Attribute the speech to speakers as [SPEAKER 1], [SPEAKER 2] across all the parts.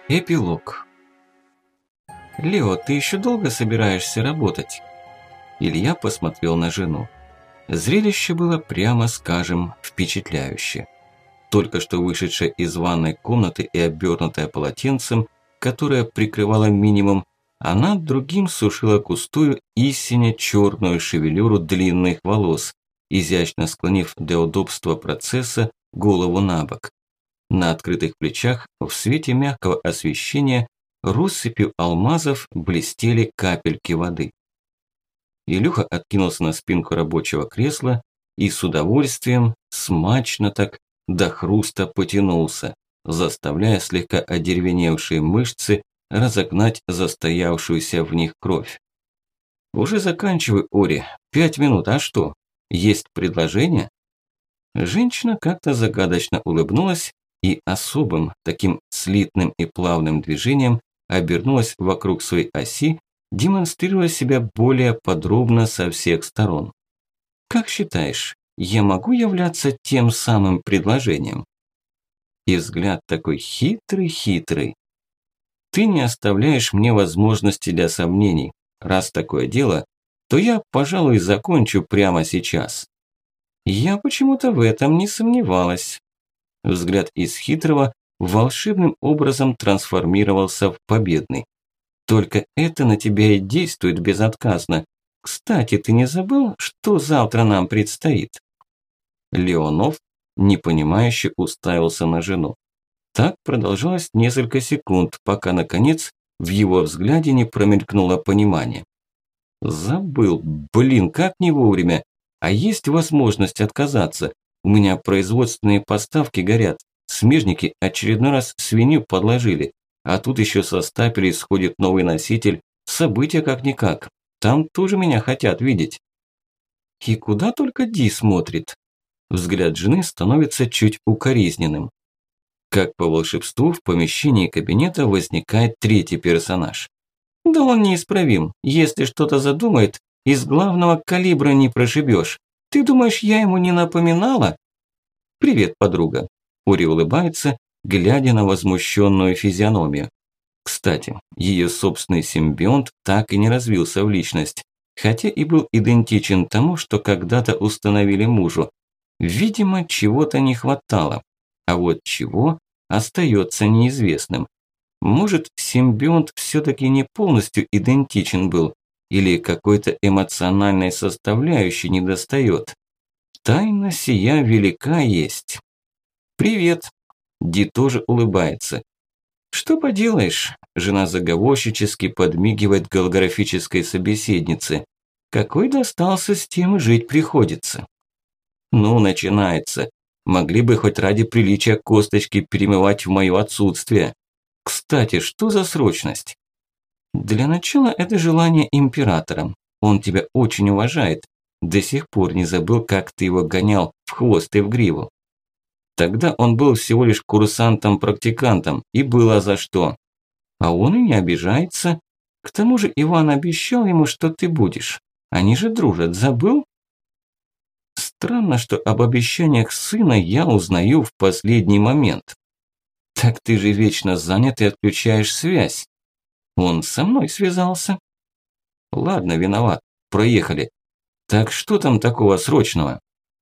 [SPEAKER 1] Эпилог. «Лео, ты еще долго собираешься работать?» Илья посмотрел на жену. Зрелище было, прямо скажем, впечатляющее. Только что вышедшая из ванной комнаты и обернутая полотенцем, которое прикрывало минимум, она другим сушила густую истинно черную шевелюру длинных волос, изящно склонив для удобства процесса голову на бок. На открытых плечах в свете мягкого освещения россыпью алмазов блестели капельки воды. Илюха откинулся на спинку рабочего кресла и с удовольствием, смачно так, до хруста потянулся, заставляя слегка одеревеневшие мышцы разогнать застоявшуюся в них кровь. «Уже заканчиваю, Ори. 5 минут, а что? Есть предложение?» Женщина как-то загадочно улыбнулась и особым, таким слитным и плавным движением обернулась вокруг своей оси, демонстрируя себя более подробно со всех сторон. «Как считаешь, я могу являться тем самым предложением?» И взгляд такой хитрый-хитрый. «Ты не оставляешь мне возможности для сомнений. Раз такое дело, то я, пожалуй, закончу прямо сейчас». Я почему-то в этом не сомневалась. Взгляд из хитрого волшебным образом трансформировался в победный. Только это на тебя и действует безотказно. Кстати, ты не забыл, что завтра нам предстоит? Леонов непонимающе уставился на жену. Так продолжалось несколько секунд, пока, наконец, в его взгляде не промелькнуло понимание. Забыл, блин, как не вовремя. А есть возможность отказаться. У меня производственные поставки горят. Смежники очередной раз свинью подложили. А тут еще со стапелей сходит новый носитель. События как-никак. Там тоже меня хотят видеть. И куда только Ди смотрит. Взгляд жены становится чуть укоризненным. Как по волшебству в помещении кабинета возникает третий персонаж. Да он неисправим. Если что-то задумает, из главного калибра не прошибешь. Ты думаешь, я ему не напоминала? Привет, подруга. Ори улыбается, глядя на возмущенную физиономию. Кстати, ее собственный симбионт так и не развился в личность, хотя и был идентичен тому, что когда-то установили мужу. Видимо, чего-то не хватало, а вот чего остается неизвестным. Может, симбионт все-таки не полностью идентичен был, или какой-то эмоциональной составляющей недостает. Тайна сия велика есть. «Привет!» Ди тоже улыбается. «Что поделаешь?» Жена заговорщически подмигивает голографической собеседнице. «Какой достался, с тем и жить приходится». Ну, начинается. Могли бы хоть ради приличия косточки перемывать в моё отсутствие. Кстати, что за срочность? Для начала это желание императора. Он тебя очень уважает. До сих пор не забыл, как ты его гонял в хвост и в гриву. Тогда он был всего лишь курсантом-практикантом, и было за что. А он и не обижается. К тому же Иван обещал ему, что ты будешь. Они же дружат, забыл? Странно, что об обещаниях сына я узнаю в последний момент. Так ты же вечно занят и отключаешь связь. Он со мной связался. Ладно, виноват, проехали. Так что там такого срочного?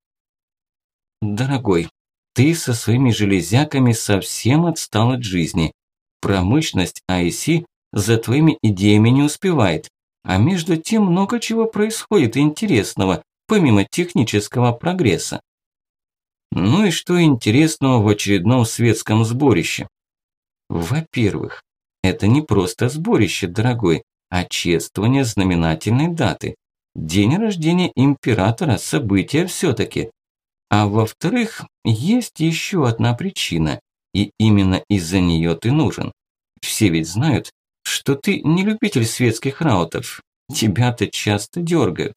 [SPEAKER 1] Дорогой, ты со своими железяками совсем отстал от жизни. Промышленность IC за твоими идеями не успевает. А между тем много чего происходит интересного, помимо технического прогресса. Ну и что интересного в очередном светском сборище? Во-первых, это не просто сборище, дорогой, а чествование знаменательной даты. День рождения императора, событие все-таки. А во-вторых, есть еще одна причина, и именно из-за нее ты нужен. Все ведь знают, что ты не любитель светских раутов. Тебя-то часто дергают.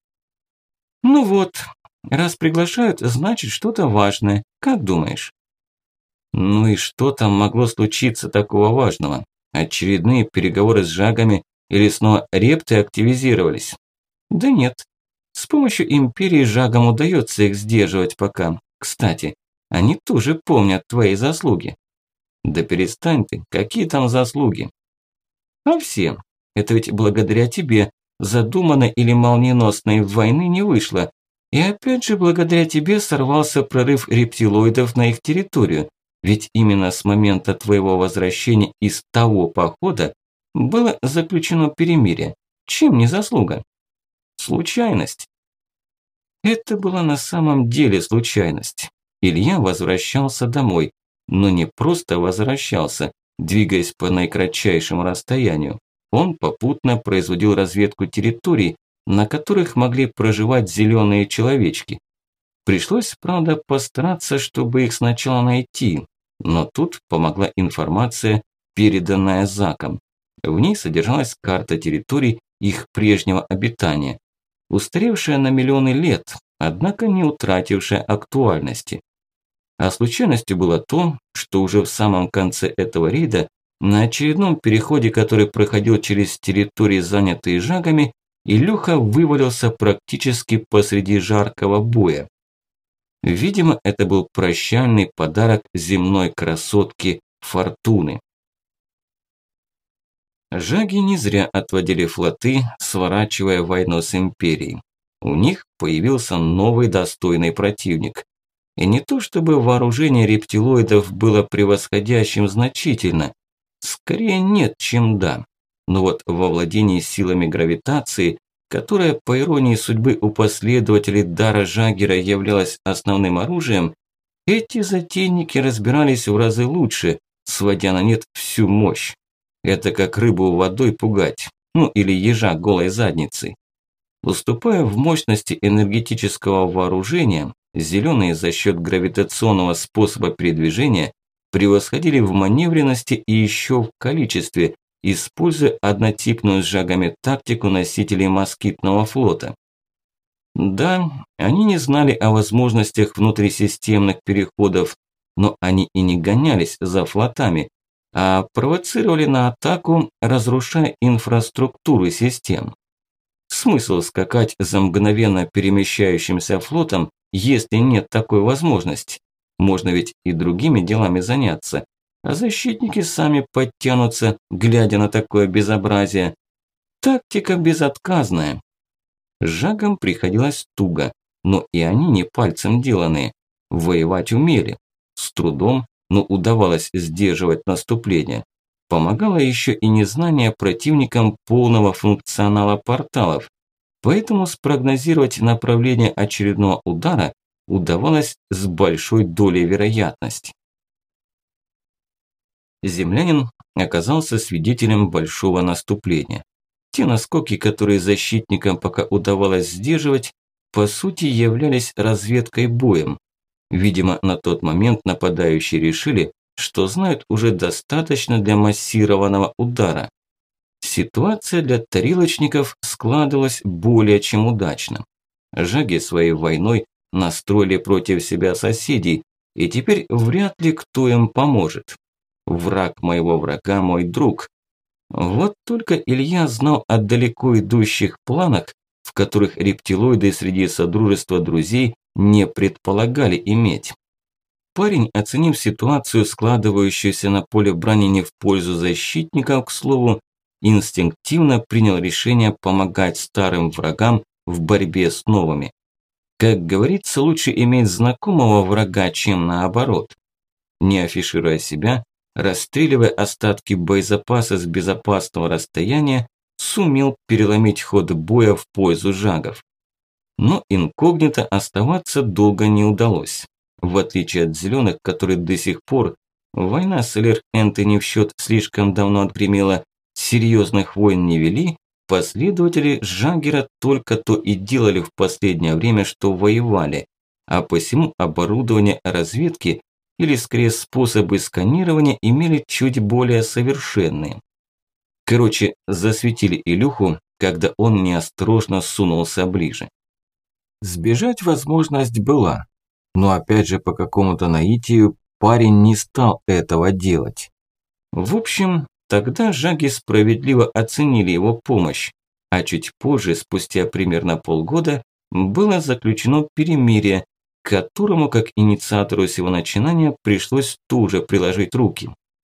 [SPEAKER 1] Ну вот, раз приглашают, значит что-то важное. Как думаешь? Ну и что там могло случиться такого важного? Очередные переговоры с жагами или снова репты активизировались? Да нет. С помощью империи жагам удается их сдерживать пока. Кстати, они тоже помнят твои заслуги. Да перестань ты, какие там заслуги? А все. Это ведь благодаря тебе задуманной или молниеносной войны не вышло. И опять же благодаря тебе сорвался прорыв рептилоидов на их территорию. Ведь именно с момента твоего возвращения из того похода было заключено перемирие. Чем не заслуга? Случайность. Это была на самом деле случайность. Илья возвращался домой, но не просто возвращался, двигаясь по наикратчайшему расстоянию. Он попутно производил разведку территорий, на которых могли проживать зеленые человечки. Пришлось, правда, постараться, чтобы их сначала найти, но тут помогла информация, переданная Заком. В ней содержалась карта территорий их прежнего обитания, устаревшая на миллионы лет, однако не утратившая актуальности. А случайностью было то, что уже в самом конце этого рейда, на очередном переходе, который проходил через территории, занятые жагами, Илюха вывалился практически посреди жаркого боя. Видимо, это был прощальный подарок земной красотке Фортуны. Жаги не зря отводили флоты, сворачивая войну с Империей. У них появился новый достойный противник. И не то чтобы вооружение рептилоидов было превосходящим значительно, скорее нет, чем да. Но вот во владении силами гравитации, которая, по иронии судьбы, у последователей дара Жагера являлась основным оружием, эти затейники разбирались в разы лучше, сводя на нет всю мощь. Это как рыбу водой пугать, ну или ежа голой задницей. Уступая в мощности энергетического вооружения, зеленые за счет гравитационного способа передвижения превосходили в маневренности и еще в количестве, используя однотипную с жагами тактику носителей москитного флота. Да, они не знали о возможностях внутрисистемных переходов, но они и не гонялись за флотами, а провоцировали на атаку, разрушая инфраструктуру систем. Смысл скакать за мгновенно перемещающимся флотом, если нет такой возможности? Можно ведь и другими делами заняться, а защитники сами подтянутся, глядя на такое безобразие. Тактика безотказная. Жагам приходилось туго, но и они не пальцем деланные. Воевать умели. С трудом, но удавалось сдерживать наступление. Помогало еще и незнание противникам полного функционала порталов. Поэтому спрогнозировать направление очередного удара удавалось с большой долей вероятности. Землянин оказался свидетелем большого наступления. Те наскоки, которые защитникам пока удавалось сдерживать, по сути являлись разведкой боем. Видимо, на тот момент нападающие решили, что знают уже достаточно для массированного удара. Ситуация для тарелочников складывалась более чем удачно. Жаги своей войной настроили против себя соседей, и теперь вряд ли кто им поможет. Враг моего врага – мой друг. Вот только Илья знал о далеко идущих планах, в которых рептилоиды среди содружества друзей не предполагали иметь. Парень, оценив ситуацию, складывающуюся на поле брани не в пользу защитников, к слову, инстинктивно принял решение помогать старым врагам в борьбе с новыми. Как говорится, лучше иметь знакомого врага, чем наоборот. Не афишируя себя, расстреливая остатки боезапаса с безопасного расстояния, сумел переломить ход боя в пользу жагов. Но инкогнито оставаться долго не удалось. В отличие от зеленых, которые до сих пор, война с Элер-Энтони в счет слишком давно отгремела, серьезных войн не вели, последователи Жагера только то и делали в последнее время, что воевали, а посему оборудование разведки или скорее способы сканирования имели чуть более совершенные. Короче, засветили Илюху, когда он неосторожно сунулся ближе. Сбежать возможность была, но опять же по какому-то наитию парень не стал этого делать. В общем, тогда жаги справедливо оценили его помощь, а чуть позже, спустя примерно полгода, было заключено перемирие, к которому, как инициатору всего начинания, пришлось тоже приложить руки.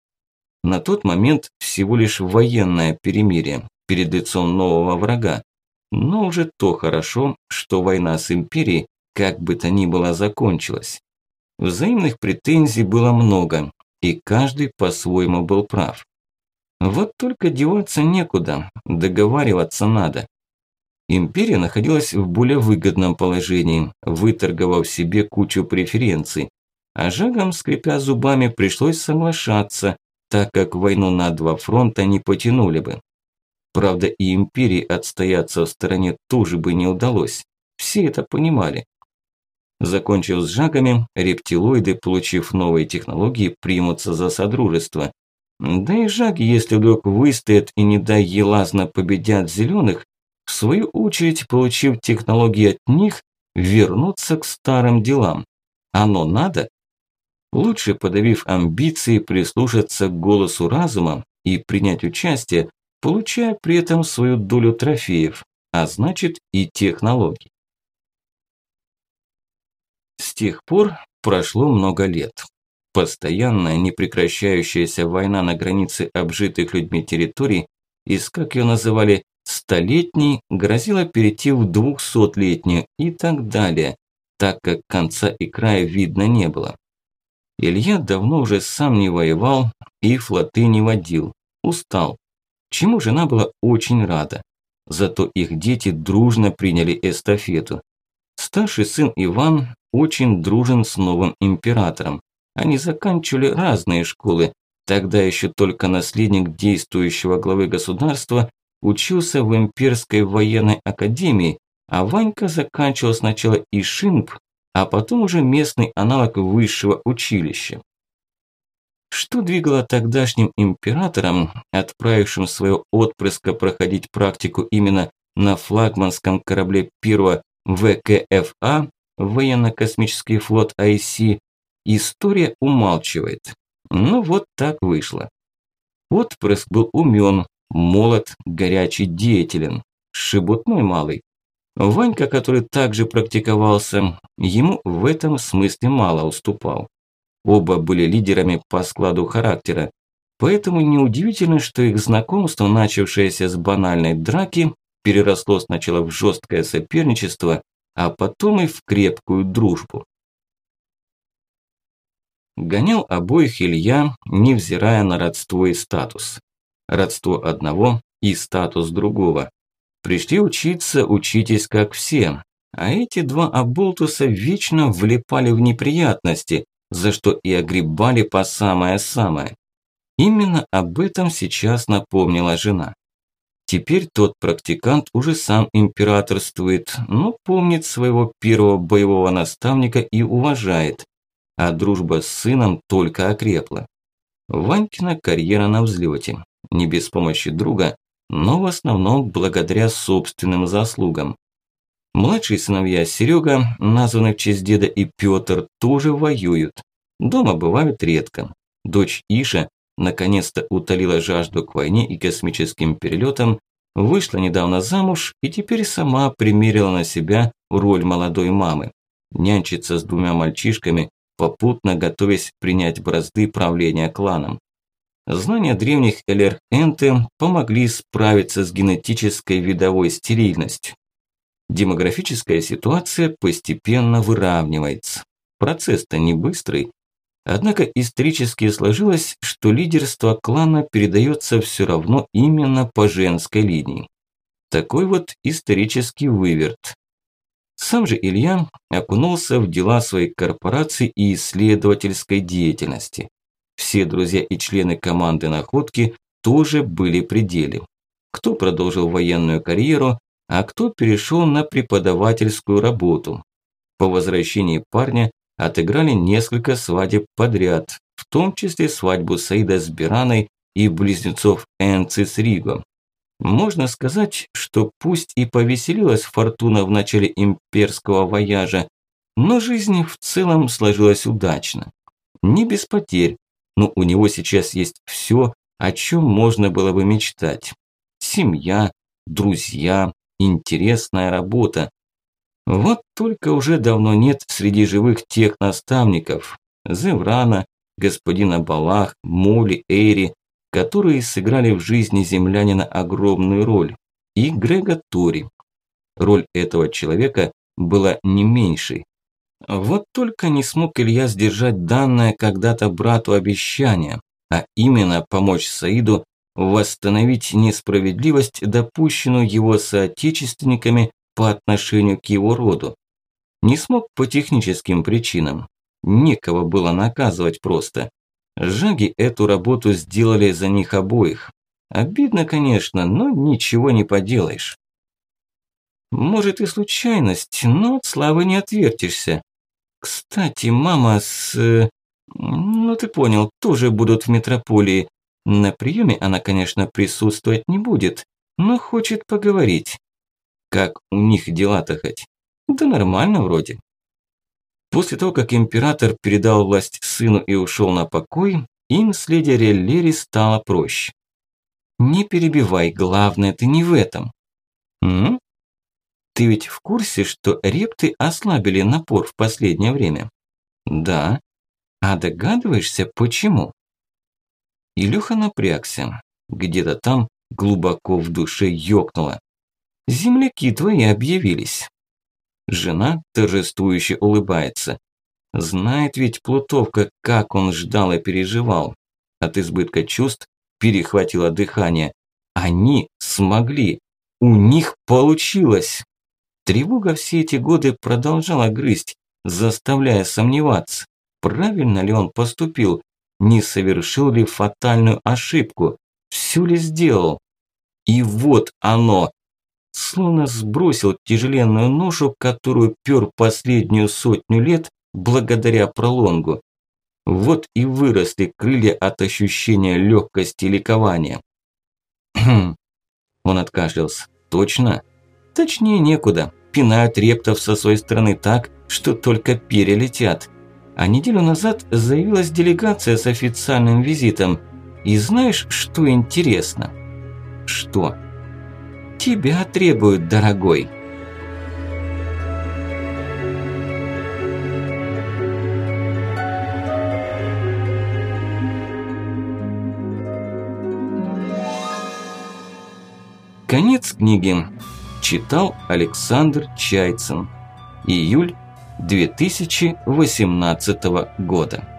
[SPEAKER 1] На тот момент всего лишь военное перемирие перед лицом нового врага. Но уже то хорошо, что война с империей как бы то ни было закончилась. Взаимных претензий было много, и каждый по-своему был прав. Вот только деваться некуда, договариваться надо. Империя находилась в более выгодном положении, выторговав себе кучу преференций, а Жагам, скрипя зубами, пришлось соглашаться, так как войну на два фронта не потянули бы. Правда, и империи отстояться в стороне тоже бы не удалось, все это понимали. Закончив с Жагами, рептилоиды, получив новые технологии, примутся за содружество. Да и Жаги, если вдруг выстоят и не дай елазно победят зеленых, в свою очередь, получив технологии от них, вернуться к старым делам. Оно надо? Лучше, подавив амбиции, прислушаться к голосу разума и принять участие, получая при этом свою долю трофеев, а значит и технологий. С тех пор прошло много лет. Постоянная, непрекращающаяся война на границе обжитых людьми территорий из, как ее называли, столетней, грозила перейти в 200-летнюю и так далее, так как конца и края видно не было. Илья давно уже сам не воевал и флоты не водил, устал, чему жена была очень рада. Зато их дети дружно приняли эстафету. Старший сын Иван очень дружен с новым императором. Они заканчивали разные школы. Тогда еще только наследник действующего главы государства учился в имперской военной академии, а Ванька заканчивал сначала Ишимб, а потом уже местный аналог высшего училища. Что двигало тогдашним императором, отправившим своего отпрыска проходить практику именно на флагманском корабле первого ВКФА, военно-космический флот IC, история умалчивает. Но вот так вышло. Отпрыск был умен, молод, горячий, деятелен, шебутной малый. Ванька, который также практиковался, ему в этом смысле мало уступал. Оба были лидерами по складу характера, поэтому неудивительно, что их знакомство, начавшееся с банальной драки, переросло сначала в жесткое соперничество, а потом и в крепкую дружбу. Гонял обоих Илья, невзирая на родство и статус. Родство одного и статус другого. Пришли учиться, учитесь как все. А эти два оболтуса вечно влипали в неприятности, за что и огребали по самое-самое. Именно об этом сейчас напомнила жена. Теперь тот практикант уже сам императорствует, но помнит своего первого боевого наставника и уважает, а дружба с сыном только окрепла. Ванькина карьера на взлете, не без помощи друга, но в основном благодаря собственным заслугам. Младшие сыновья Серега, названный в честь деда, и Пётр, тоже воюют. Дома бывают редко. Дочь Иша наконец-то утолила жажду к войне и космическим перелетам, вышла недавно замуж и теперь сама примерила на себя роль молодой мамы. Нянчится с двумя мальчишками, попутно готовясь принять бразды правления кланом. Знания древних Элер-Энте помогли справиться с генетической видовой стерильностью. Демографическая ситуация постепенно выравнивается. Процесс-то не быстрый. Однако исторически сложилось, что лидерство клана передается все равно именно по женской линии. Такой вот исторический выверт. Сам же Илья окунулся в дела своей корпорации и исследовательской деятельности. Все друзья и члены команды находки тоже были при деле. Кто продолжил военную карьеру, а кто перешел на преподавательскую работу. По возвращении парня отыграли несколько свадеб подряд, в том числе свадьбу Саида с Бираной и близнецов Энци с Риго. Можно сказать, что пусть и повеселилась Фортуна в начале имперского вояжа, но жизнь в целом сложилась удачно. Не без потерь, но у него сейчас есть все, о чем можно было бы мечтать. Семья, друзья, интересная работа. Вот только уже давно нет среди живых тех наставников. Зеврана, господина Балах, Моли, Эйри, которые сыграли в жизни землянина огромную роль, и Грега Тори. Роль этого человека была не меньшей. Вот только не смог Илья сдержать данное когда-то брату обещание, а именно помочь Саиду восстановить несправедливость, допущенную его соотечественниками по отношению к его роду. Не смог по техническим причинам. Некого было наказывать просто. Жаги эту работу сделали за них обоих. Обидно, конечно, но ничего не поделаешь. Может и случайность, но от славы не отвертишься. Кстати, мама ну ты понял, тоже будут в метрополии. На приеме она, конечно, присутствовать не будет, но хочет поговорить. Как у них дела-то хоть? Да нормально вроде. После того, как император передал власть сыну и ушел на покой, им с леди Реллери стало проще. Не перебивай, главное ты не в этом. М? Ты ведь в курсе, что репты ослабили напор в последнее время? Да. А догадываешься, почему? Илюха напрягся. Где-то там глубоко в душе ёкнуло. Земляки твои объявились. Жена торжествующе улыбается. Знает ведь Плутовка, как он ждал и переживал. От избытка чувств перехватило дыхание. Они смогли. У них получилось. Тревога все эти годы продолжала грызть, заставляя сомневаться, правильно ли он поступил, не совершил ли фатальную ошибку, все ли сделал. И вот оно. Словно сбросил тяжеленную ношу, которую пёр последнюю 100 лет благодаря пролонгу. Вот и выросли крылья от ощущения легкости и ликования. Он откашлялся. Точно? Точнее некуда. Пинают рептов со своей стороны так, что только перелетят. А неделю назад заявилась делегация с официальным визитом. И знаешь, что интересно? Что? Тебя требуют, дорогой. Конец книги. Читал Александр Чайцин. Июль 2018 года.